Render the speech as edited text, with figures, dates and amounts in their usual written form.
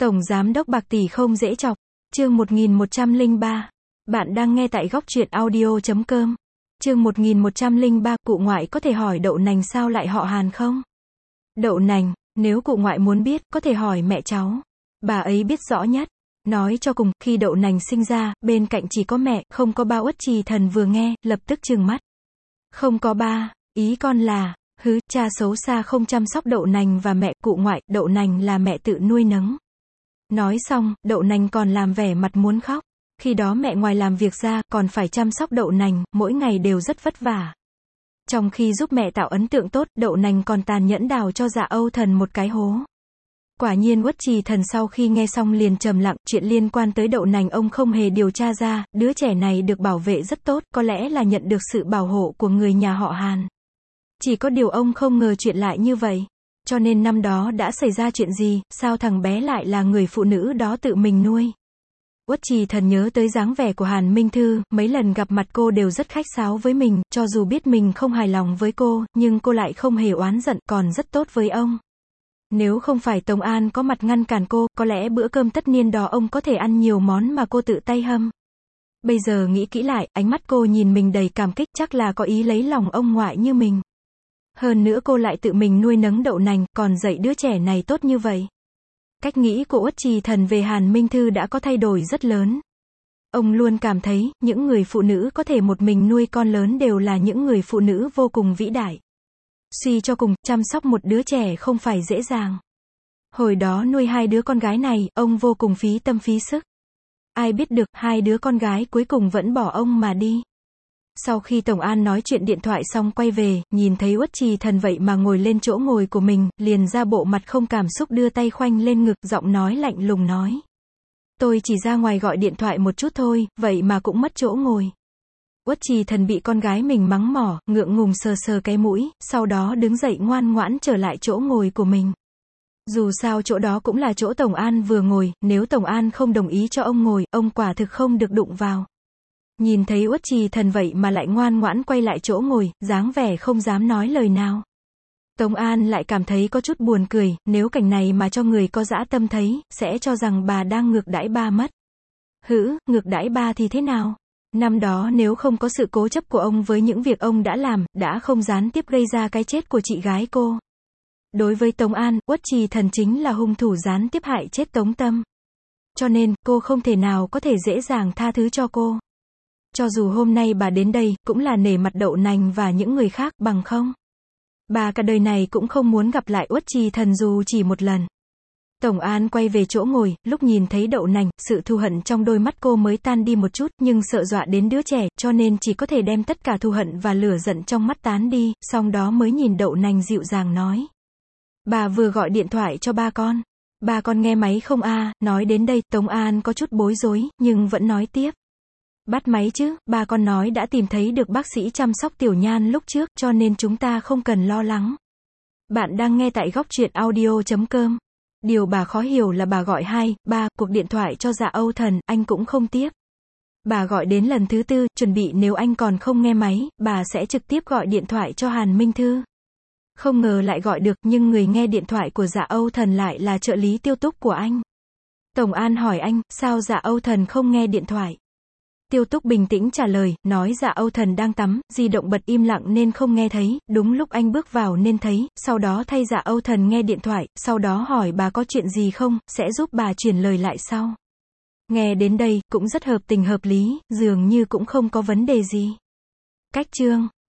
Tổng Giám đốc bạc tỷ không dễ chọc. Chương 1103. Bạn đang nghe tại góc truyện audio.com. Chương 1103, cụ ngoại có thể hỏi đậu nành sao lại họ Hàn không? Đậu nành, nếu cụ ngoại muốn biết, có thể hỏi mẹ cháu. Bà ấy biết rõ nhất. Nói cho cùng, khi đậu nành sinh ra, bên cạnh chỉ có mẹ, không có ba. Uất Trì Thần vừa nghe, lập tức trừng mắt. Không có ba, ý con là, cha xấu xa không chăm sóc đậu nành và mẹ, cụ ngoại, đậu nành là mẹ tự nuôi nấng. Nói xong, đậu nành còn làm vẻ mặt muốn khóc. Khi đó mẹ ngoài làm việc ra, còn phải chăm sóc đậu nành, mỗi ngày đều rất vất vả. Trong khi giúp mẹ tạo ấn tượng tốt, đậu nành còn tàn nhẫn đào cho Dạ Âu Thần một cái hố. Quả nhiên Uất Trì Thần sau khi nghe xong liền trầm lặng, chuyện liên quan tới đậu nành ông không hề điều tra ra, đứa trẻ này được bảo vệ rất tốt, có lẽ là nhận được sự bảo hộ của người nhà họ Hàn. Chỉ có điều ông không ngờ chuyện lại như vậy. Cho nên năm đó đã xảy ra chuyện gì, sao thằng bé lại là người phụ nữ đó tự mình nuôi. Uất Trì Thần nhớ tới dáng vẻ của Hàn Minh Thư, mấy lần gặp mặt cô đều rất khách sáo với mình, cho dù biết mình không hài lòng với cô, nhưng cô lại không hề oán giận, còn rất tốt với ông. Nếu không phải Tống An có mặt ngăn cản cô, có lẽ bữa cơm tất niên đó ông có thể ăn nhiều món mà cô tự tay hâm. Bây giờ nghĩ kỹ lại, ánh mắt cô nhìn mình đầy cảm kích, chắc là có ý lấy lòng ông ngoại như mình. Hơn nữa cô lại tự mình nuôi nấng đậu nành, còn dạy đứa trẻ này tốt như vậy. Cách nghĩ của Uất Trì Thần về Hàn Minh Thư đã có thay đổi rất lớn. Ông luôn cảm thấy, những người phụ nữ có thể một mình nuôi con lớn đều là những người phụ nữ vô cùng vĩ đại. Suy cho cùng, chăm sóc một đứa trẻ không phải dễ dàng. Hồi đó nuôi hai đứa con gái này, ông vô cùng phí tâm phí sức. Ai biết được, hai đứa con gái cuối cùng vẫn bỏ ông mà đi. Sau khi Tổng An nói chuyện điện thoại xong quay về, nhìn thấy Uất Trì Thần vậy mà ngồi lên chỗ ngồi của mình, liền ra bộ mặt không cảm xúc đưa tay khoanh lên ngực, giọng nói lạnh lùng nói. Tôi chỉ ra ngoài gọi điện thoại một chút thôi, vậy mà cũng mất chỗ ngồi. Uất Trì Thần bị con gái mình mắng mỏ, ngượng ngùng sờ sờ cái mũi, sau đó đứng dậy ngoan ngoãn trở lại chỗ ngồi của mình. Dù sao chỗ đó cũng là chỗ Tổng An vừa ngồi, nếu Tổng An không đồng ý cho ông ngồi, ông quả thực không được đụng vào. Nhìn thấy Uất Trì Thần vậy mà lại ngoan ngoãn quay lại chỗ ngồi, dáng vẻ không dám nói lời nào. Tống An lại cảm thấy có chút buồn cười, nếu cảnh này mà cho người có dã tâm thấy, sẽ cho rằng bà đang ngược đãi ba mất. Ngược đãi ba thì thế nào? Năm đó nếu không có sự cố chấp của ông với những việc ông đã làm, đã không gián tiếp gây ra cái chết của chị gái cô. Đối với Tống An, Uất Trì Thần chính là hung thủ gián tiếp hại chết Tống Tâm. Cho nên, cô không thể nào có thể dễ dàng tha thứ cho cô. Cho dù hôm nay bà đến đây, cũng là nể mặt đậu nành và những người khác, bằng không. Bà cả đời này cũng không muốn gặp lại Uất Trì Thần dù chỉ một lần. Tổng An quay về chỗ ngồi, lúc nhìn thấy đậu nành, sự thù hận trong đôi mắt cô mới tan đi một chút, nhưng sợ dọa đến đứa trẻ, cho nên chỉ có thể đem tất cả thù hận và lửa giận trong mắt tán đi, xong đó mới nhìn đậu nành dịu dàng nói. Bà vừa gọi điện thoại cho ba con. Ba con nghe máy không a? Nói đến đây, Tống An có chút bối rối, nhưng vẫn nói tiếp. Bắt máy chứ, ba con nói đã tìm thấy được bác sĩ chăm sóc Tiểu Nhan lúc trước, cho nên chúng ta không cần lo lắng. Bạn đang nghe tại góc truyện audio.com. Điều bà khó hiểu là bà gọi 2, 3 cuộc điện thoại cho Dạ Âu Thần, anh cũng không tiếp. Bà gọi đến lần thứ 4, chuẩn bị nếu anh còn không nghe máy, bà sẽ trực tiếp gọi điện thoại cho Hàn Minh Thư. Không ngờ lại gọi được, nhưng người nghe điện thoại của Dạ Âu Thần lại là trợ lý Tiêu Túc của anh. Tổng An hỏi anh, sao Dạ Âu Thần không nghe điện thoại? Tiêu Túc bình tĩnh trả lời, nói Dạ Âu Thần đang tắm, di động bật im lặng nên không nghe thấy, đúng lúc anh bước vào nên thấy, sau đó thay Dạ Âu Thần nghe điện thoại, sau đó hỏi bà có chuyện gì không, sẽ giúp bà chuyển lời lại sau. Nghe đến đây, cũng rất hợp tình hợp lý, dường như cũng không có vấn đề gì. Cách chương